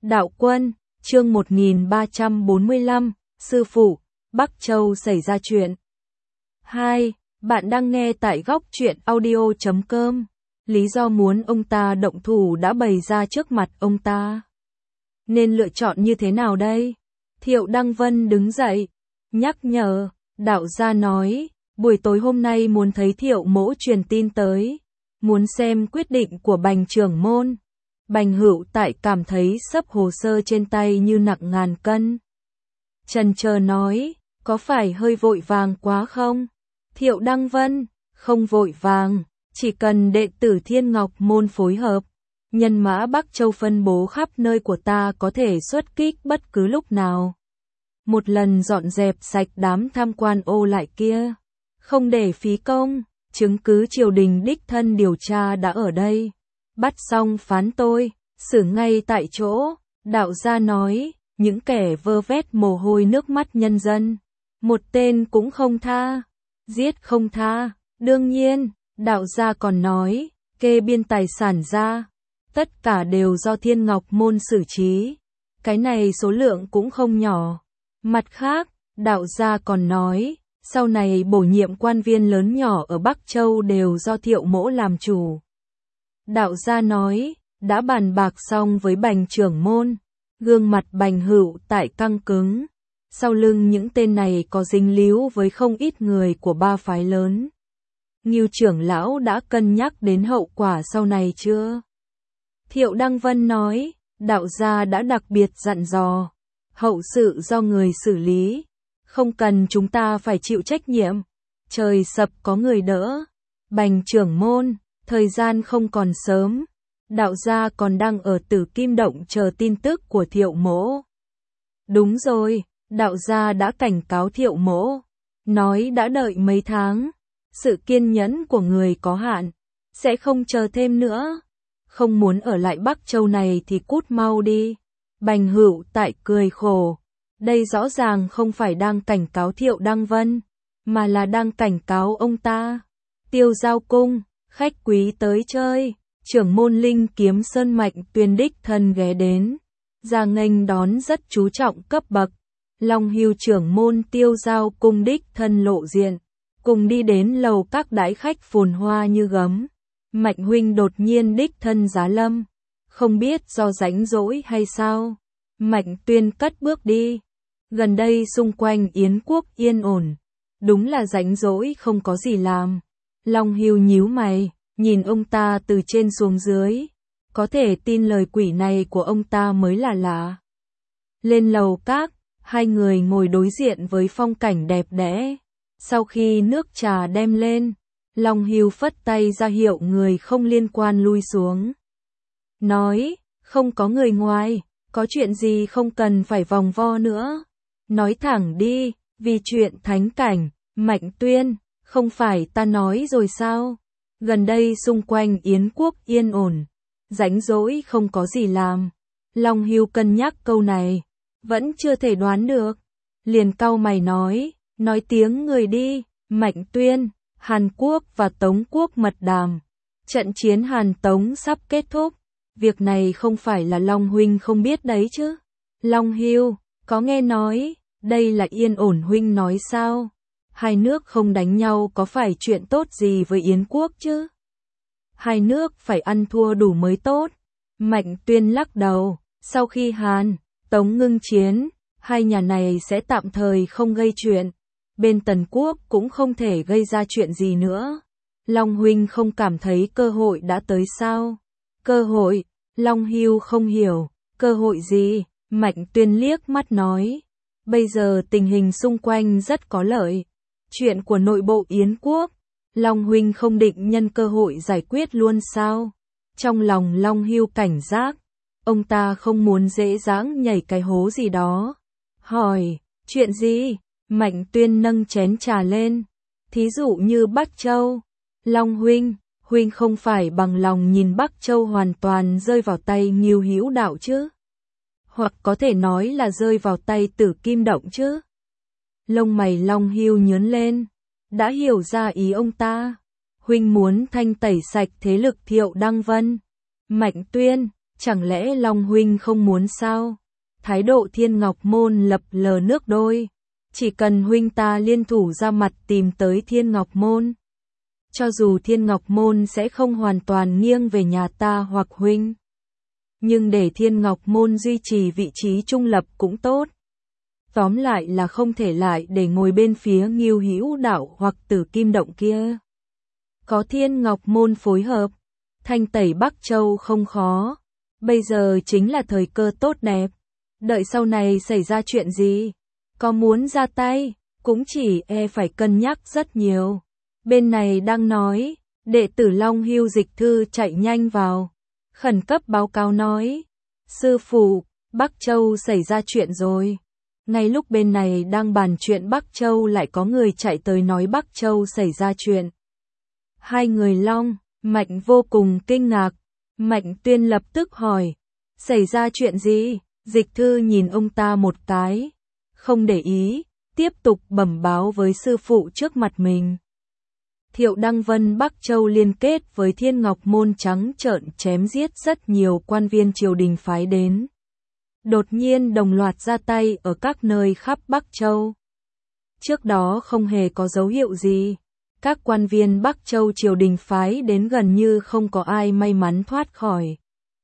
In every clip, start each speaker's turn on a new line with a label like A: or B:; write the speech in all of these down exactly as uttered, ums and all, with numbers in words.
A: Đạo Quân, chương một nghìn ba trăm bốn mươi lăm, Sư Phụ, Bắc Châu xảy ra chuyện. hai. Bạn đang nghe tại góc truyện audio chấm com. Lý do muốn ông ta động thủ đã bày ra trước mặt ông ta. Nên lựa chọn như thế nào đây? Thiệu Đăng Vân đứng dậy, nhắc nhở, đạo gia nói, buổi tối hôm nay muốn thấy Thiệu mỗ truyền tin tới, muốn xem quyết định của Bành trưởng môn. Bành Hữu Tại cảm thấy xấp hồ sơ trên tay như nặng ngàn cân. Chần chờ nói, có phải hơi vội vàng quá không? Thiệu Đăng Vân, không vội vàng, chỉ cần đệ tử Thiên Ngọc Môn phối hợp, nhân mã Bắc Châu phân bố khắp nơi của ta có thể xuất kích bất cứ lúc nào. Một lần dọn dẹp sạch đám tham quan ô lại kia, không để phí công, chứng cứ triều đình đích thân điều tra đã ở đây. Bắt xong phán tôi, xử ngay tại chỗ, đạo gia nói, những kẻ vơ vét mồ hôi nước mắt nhân dân, một tên cũng không tha, giết không tha. Đương nhiên, đạo gia còn nói, kê biên tài sản ra, tất cả đều do Thiên Ngọc Môn xử trí, cái này số lượng cũng không nhỏ. Mặt khác, đạo gia còn nói, sau này bổ nhiệm quan viên lớn nhỏ ở Bắc Châu đều do Thiệu mỗ làm chủ. Đạo gia nói, đã bàn bạc xong với Bành trưởng môn, gương mặt Bành Hữu Tại căng cứng. Sau lưng những tên này có dính líu với không ít người của ba phái lớn. Ngưu trưởng lão đã cân nhắc đến hậu quả sau này chưa? Thiệu Đăng Vân nói, đạo gia đã đặc biệt dặn dò, hậu sự do người xử lý, không cần chúng ta phải chịu trách nhiệm. Trời sập có người đỡ. Bành trưởng môn, thời gian không còn sớm, đạo gia còn đang ở Tử Kim Động chờ tin tức của Thiệu mỗ. Đúng rồi, đạo gia đã cảnh cáo Thiệu mỗ, nói đã đợi mấy tháng, sự kiên nhẫn của người có hạn, sẽ không chờ thêm nữa. Không muốn ở lại Bắc Châu này thì cút mau đi. Bành Hữu Tại cười khổ, đây rõ ràng không phải đang cảnh cáo Thiệu Đăng Vân, mà là đang cảnh cáo ông ta. Tiêu Giao Cung, khách quý tới chơi, trưởng môn Linh Kiếm Sơn Mạnh Tuyên đích thân ghé đến, ra nghênh đón rất chú trọng cấp bậc. Long Hưu trưởng môn Tiêu Giao Cung đích thân lộ diện, cùng đi đến lầu các đãi khách phồn hoa như gấm. Mạnh huynh đột nhiên đích thân giá lâm, không biết do rảnh rỗi hay sao. Mạnh Tuyên cất bước đi. Gần đây xung quanh Yến quốc yên ổn, đúng là rảnh rỗi không có gì làm. Long Hưu nhíu mày, nhìn ông ta từ trên xuống dưới, có thể tin lời quỷ này của ông ta mới là lạ. Lên lầu các, hai người ngồi đối diện với phong cảnh đẹp đẽ. Sau khi nước trà đem lên, Long Hưu phất tay ra hiệu người không liên quan lui xuống. Nói, không có người ngoài, có chuyện gì không cần phải vòng vo nữa. Nói thẳng đi, vì chuyện thánh cảnh. Mạnh Tuyên, không phải ta nói rồi sao? Gần đây xung quanh Yến quốc yên ổn, rảnh rỗi không có gì làm. Long Hưu cân nhắc câu này, vẫn chưa thể đoán được. Liền cau mày nói, nói tiếng người đi. Mạnh Tuyên, Hàn Quốc và Tống quốc mật đàm. Trận chiến Hàn Tống sắp kết thúc. Việc này không phải là Long huynh không biết đấy chứ? Long Hưu, có nghe nói, đây là yên ổn huynh nói sao? Hai nước không đánh nhau có phải chuyện tốt gì với Yến quốc chứ? Hai nước phải ăn thua đủ mới tốt. Mạnh Tuyên lắc đầu, sau khi Hàn, Tống ngưng chiến, hai nhà này sẽ tạm thời không gây chuyện. Bên Tần quốc cũng không thể gây ra chuyện gì nữa. Long huynh không cảm thấy cơ hội đã tới sao? Cơ hội? Long Hưu không hiểu, cơ hội gì? Mạnh Tuyên liếc mắt nói, bây giờ tình hình xung quanh rất có lợi. Chuyện của nội bộ Yến quốc, Long huynh không định nhân cơ hội giải quyết luôn sao? Trong lòng Long Hưu cảnh giác, ông ta không muốn dễ dàng nhảy cái hố gì đó. Hỏi, chuyện gì? Mạnh Tuyên nâng chén trà lên, thí dụ như Bắc Châu. Long huynh, huynh không phải bằng lòng nhìn Bắc Châu hoàn toàn rơi vào tay Ngưu Hữu đạo chứ? Hoặc có thể nói là rơi vào tay Tử Kim Động chứ? Lông mày Long Hưu nhướng lên, đã hiểu ra ý ông ta. Huynh muốn thanh tẩy sạch thế lực Thiệu Đăng Vân. Mạnh Tuyên, Chẳng lẽ Long huynh không muốn sao? Thái độ Thiên Ngọc Môn lập lờ nước đôi. Chỉ cần huynh ta liên thủ ra mặt tìm tới Thiên Ngọc Môn. Cho dù Thiên Ngọc Môn sẽ không hoàn toàn nghiêng về nhà ta hoặc huynh. Nhưng để Thiên Ngọc Môn duy trì vị trí trung lập cũng tốt. Tóm lại là không thể lại để ngồi bên phía Ngưu Hữu Đạo hoặc Tử Kim Động kia. Có Thiên Ngọc Môn phối hợp, thanh tẩy Bắc Châu không khó. Bây giờ chính là thời cơ tốt đẹp. Đợi sau này xảy ra chuyện gì, có muốn ra tay, cũng chỉ e phải cân nhắc rất nhiều. Bên này đang nói, đệ tử Long Hưu Dịch Thư chạy nhanh vào, khẩn cấp báo cáo nói, sư phụ, Bắc Châu xảy ra chuyện rồi. Ngay lúc bên này đang bàn chuyện Bắc Châu lại có người chạy tới nói Bắc Châu xảy ra chuyện. Hai người Long, Mạnh vô cùng kinh ngạc, Mạnh Tuyên lập tức hỏi, xảy ra chuyện gì? Dịch Thư nhìn ông ta một cái, không để ý, tiếp tục bẩm báo với sư phụ trước mặt mình. Thiệu Đăng Vân Bắc Châu liên kết với Thiên Ngọc Môn trắng trợn chém giết rất nhiều quan viên triều đình phái đến. Đột nhiên đồng loạt ra tay ở các nơi khắp Bắc Châu. Trước đó không hề có dấu hiệu gì. Các quan viên Bắc Châu triều đình phái đến gần như không có ai may mắn thoát khỏi.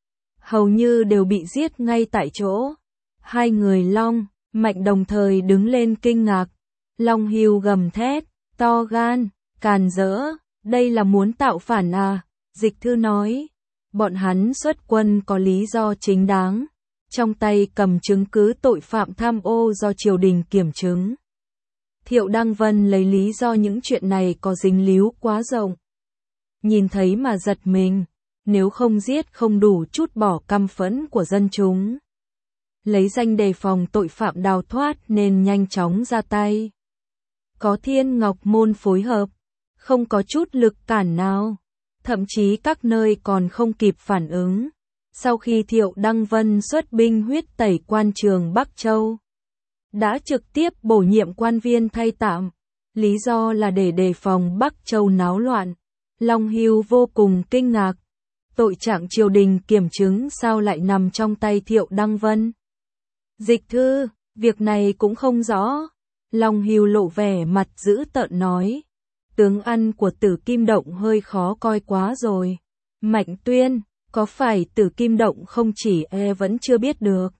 A: Hầu như đều bị giết ngay tại chỗ. Hai người Long, Mạnh đồng thời đứng lên kinh ngạc. Long Hưu gầm thét, to gan, càn rỡ, đây là muốn tạo phản à? Dịch Thư nói, bọn hắn xuất quân có lý do chính đáng. Trong tay cầm chứng cứ tội phạm tham ô do triều đình kiểm chứng. Thiệu Đăng Vân lấy lý do những chuyện này có dính líu quá rộng. Nhìn thấy mà giật mình, nếu không giết không đủ chút bỏ căm phẫn của dân chúng. Lấy danh đề phòng tội phạm đào thoát nên nhanh chóng ra tay. Có Thiên Ngọc Môn phối hợp, không có chút lực cản nào. Thậm chí các nơi còn không kịp phản ứng. Sau khi Thiệu Đăng Vân xuất binh huyết tẩy quan trường Bắc Châu, đã trực tiếp bổ nhiệm quan viên thay tạm, lý do là để đề phòng Bắc Châu náo loạn. Long Hưu vô cùng kinh ngạc, tội trạng triều đình kiểm chứng sao lại nằm trong tay Thiệu Đăng Vân. Dịch Thư, việc này cũng không rõ. Long Hưu lộ vẻ mặt dữ tợn nói, tướng ăn của Tử Kim Động hơi khó coi quá rồi. Mạnh Tuyên, có phải Tử Kim Động không chỉ e vẫn chưa biết được?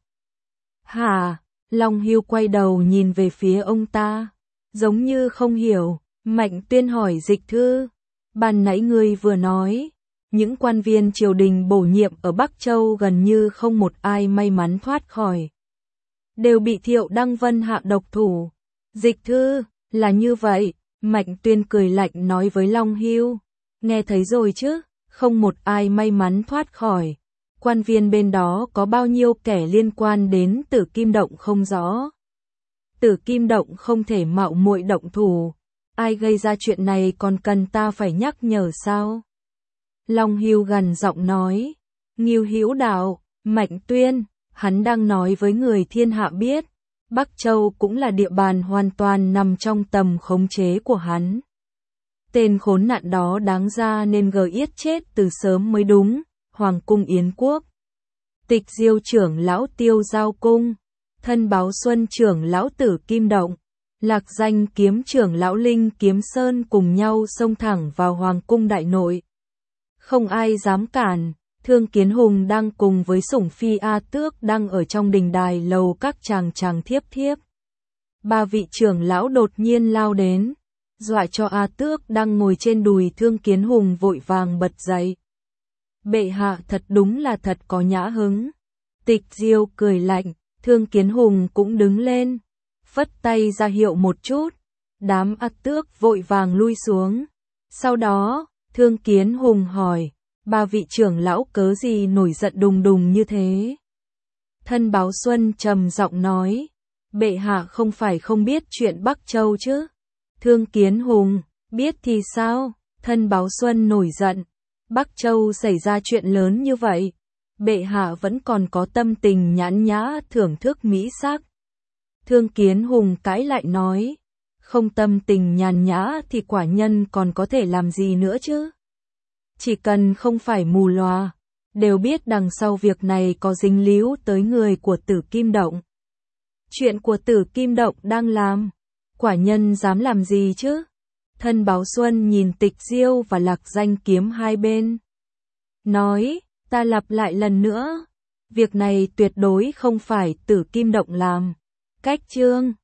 A: Hả? Long Hưu quay đầu nhìn về phía ông ta, giống như không hiểu. Mạnh Tuyên hỏi Dịch Thư, ban nãy ngươi vừa nói, những quan viên triều đình bổ nhiệm ở Bắc Châu gần như không một ai may mắn thoát khỏi. Đều bị Thiệu Đăng Vân hạ độc thủ. Dịch Thư, là như vậy, Mạnh Tuyên cười lạnh nói với Long Hưu, nghe thấy rồi chứ, không một ai may mắn thoát khỏi. Quan viên bên đó có bao nhiêu kẻ liên quan đến Tử Kim Động không rõ. Tử Kim Động không thể mạo muội động thủ. Ai gây ra chuyện này còn cần ta phải nhắc nhở sao? Long Hưu gằn giọng nói. Ngưu Hữu Đạo, Mạnh Tuyên, hắn đang nói với người thiên hạ biết. Bắc Châu cũng là địa bàn hoàn toàn nằm trong tầm khống chế của hắn. Tên khốn nạn đó đáng ra nên gờ yết chết từ sớm mới đúng. Hoàng cung Yến Quốc, Tịch Diêu trưởng lão Tiêu Giao cung, Thân Báo Xuân trưởng lão Tử Kim Động, Lạc Danh kiếm trưởng lão Linh Kiếm Sơn cùng nhau xông thẳng vào Hoàng cung đại nội. Không ai dám cản. Thương Kiến Hùng đang cùng với Sủng Phi A Tước đang ở trong đình đài lầu các chàng chàng thiếp thiếp. Ba vị trưởng lão đột nhiên lao đến, dọa cho A Tước đang ngồi trên đùi Thương Kiến Hùng vội vàng bật dậy. Bệ hạ thật đúng là thật có nhã hứng. Tịch Diêu cười lạnh, Thương Kiến Hùng cũng đứng lên, phất tay ra hiệu một chút. Đám A Tước vội vàng lui xuống. Sau đó, Thương Kiến Hùng hỏi, ba vị trưởng lão cớ gì nổi giận đùng đùng như thế? Thân Báo Xuân trầm giọng nói, bệ hạ không phải không biết chuyện Bắc Châu chứ? Thương Kiến Hùng, biết thì sao? Thân Báo Xuân nổi giận, Bắc Châu xảy ra chuyện lớn như vậy, bệ hạ vẫn còn có tâm tình nhãn nhã thưởng thức mỹ sắc. Thương Kiến Hùng cãi lại nói, không tâm tình nhàn nhã thì quả nhân còn có thể làm gì nữa chứ? Chỉ cần không phải mù lòa, đều biết đằng sau việc này có dính líu tới người của Tử Kim Động. Chuyện của Tử Kim Động đang làm, quả nhân dám làm gì chứ? Thân Báo Xuân nhìn Tịch Diêu và Lạc Danh Kiếm hai bên. Nói, ta lặp lại lần nữa, việc này tuyệt đối không phải Tử Kim Động làm. Cách chương